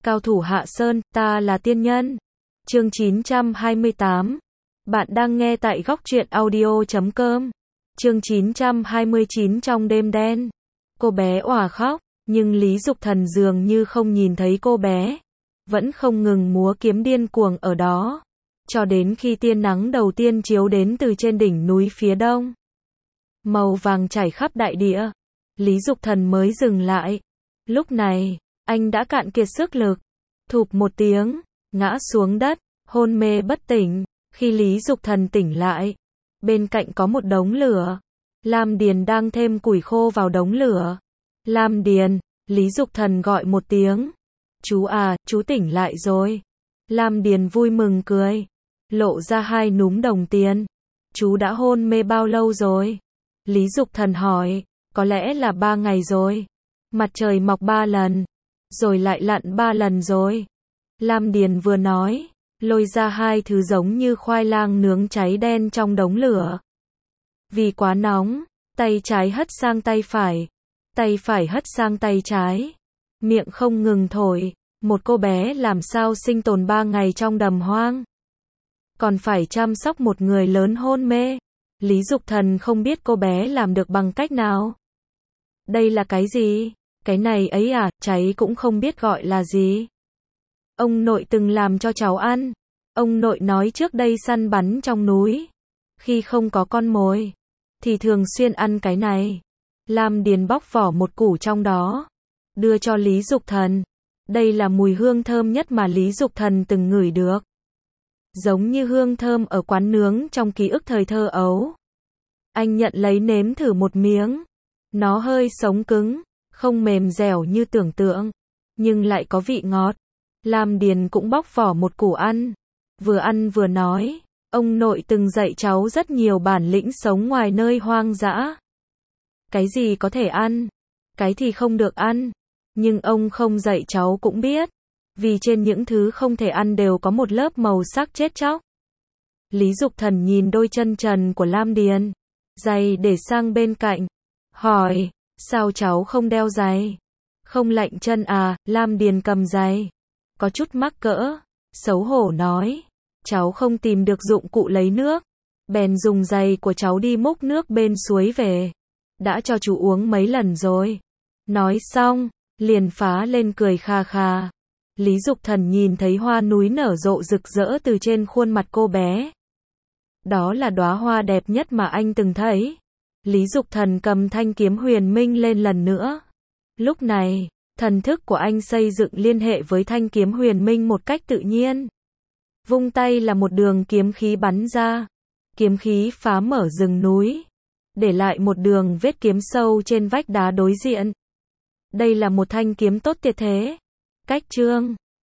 Cao thủ Hạ Sơn, ta là tiên nhân. Chương 928. Bạn đang nghe tại góc truyện audio.com. Chương 929 trong đêm đen. Cô bé òa khóc, nhưng Lý Dục Thần dường như không nhìn thấy cô bé, vẫn không ngừng múa kiếm điên cuồng ở đó, cho đến khi tia nắng đầu tiên chiếu đến từ trên đỉnh núi phía đông. Màu vàng trải khắp đại địa, Lý Dục Thần mới dừng lại. Lúc này, anh đã cạn kiệt sức lực, thụp một tiếng, ngã xuống đất, hôn mê bất tỉnh. Khi Lý Dục Thần tỉnh lại, bên cạnh có một đống lửa. Lam Điền đang thêm củi khô vào đống lửa. Lam Điền, Lý Dục Thần gọi một tiếng. Chú à, chú tỉnh lại rồi. Lam Điền vui mừng cười, lộ ra hai núm đồng tiền. Chú đã hôn mê bao lâu rồi? Lý Dục Thần hỏi. Có lẽ là 3 ngày rồi. Mặt trời mọc 3 lần, rồi lại lặn 3 lần rồi. Lam Điền vừa nói, lôi ra hai thứ giống như khoai lang nướng cháy đen trong đống lửa. Vì quá nóng, tay trái hất sang tay phải hất sang tay trái. Miệng không ngừng thổi, một cô bé làm sao sinh tồn 3 ngày trong đầm hoang, còn phải chăm sóc một người lớn hôn mê. Lý Dục Thần không biết cô bé làm được bằng cách nào. Đây là cái gì? Cái này ấy à, cháy cũng không biết gọi là gì. Ông nội từng làm cho cháu ăn. Ông nội nói trước đây săn bắn trong núi, khi không có con mồi, thì thường xuyên ăn cái này. Lam Điền bóc vỏ một củ trong đó, đưa cho Lý Dục Thần. Đây là mùi hương thơm nhất mà Lý Dục Thần từng ngửi được. Giống như hương thơm ở quán nướng trong ký ức thời thơ ấu. Anh nhận lấy nếm thử một miếng. Nó hơi sống cứng, không mềm dẻo như tưởng tượng, nhưng lại có vị ngọt. Lam Điền cũng bóc vỏ một củ ăn vừa nói, ông nội từng dạy cháu rất nhiều bản lĩnh sống ngoài nơi hoang dã. Cái gì có thể ăn, cái thì không được ăn, nhưng ông không dạy cháu cũng biết, vì trên những thứ không thể ăn đều có một lớp màu sắc chết chóc. Lý Dục Thần nhìn đôi chân trần của Lam Điền, giày để sang bên cạnh, hỏi, sao cháu không đeo giày? Không lạnh chân à? Lam Điền cầm giày, có chút mắc cỡ, xấu hổ nói, cháu không tìm được dụng cụ lấy nước, bèn dùng giày của cháu đi múc nước bên suối về, đã cho chú uống mấy lần rồi. Nói xong, liền phá lên cười kha kha. Lý Dục Thần nhìn thấy hoa núi nở rộ rực rỡ từ trên khuôn mặt cô bé. Đó là đóa hoa đẹp nhất mà anh từng thấy. Lý Dục Thần cầm thanh kiếm huyền minh lên lần nữa. Lúc này, thần thức của anh xây dựng liên hệ với thanh kiếm huyền minh một cách tự nhiên. Vung tay là một đường kiếm khí bắn ra. Kiếm khí phá mở rừng núi, để lại một đường vết kiếm sâu trên vách đá đối diện. Đây là một thanh kiếm tốt tuyệt thế. Cách chương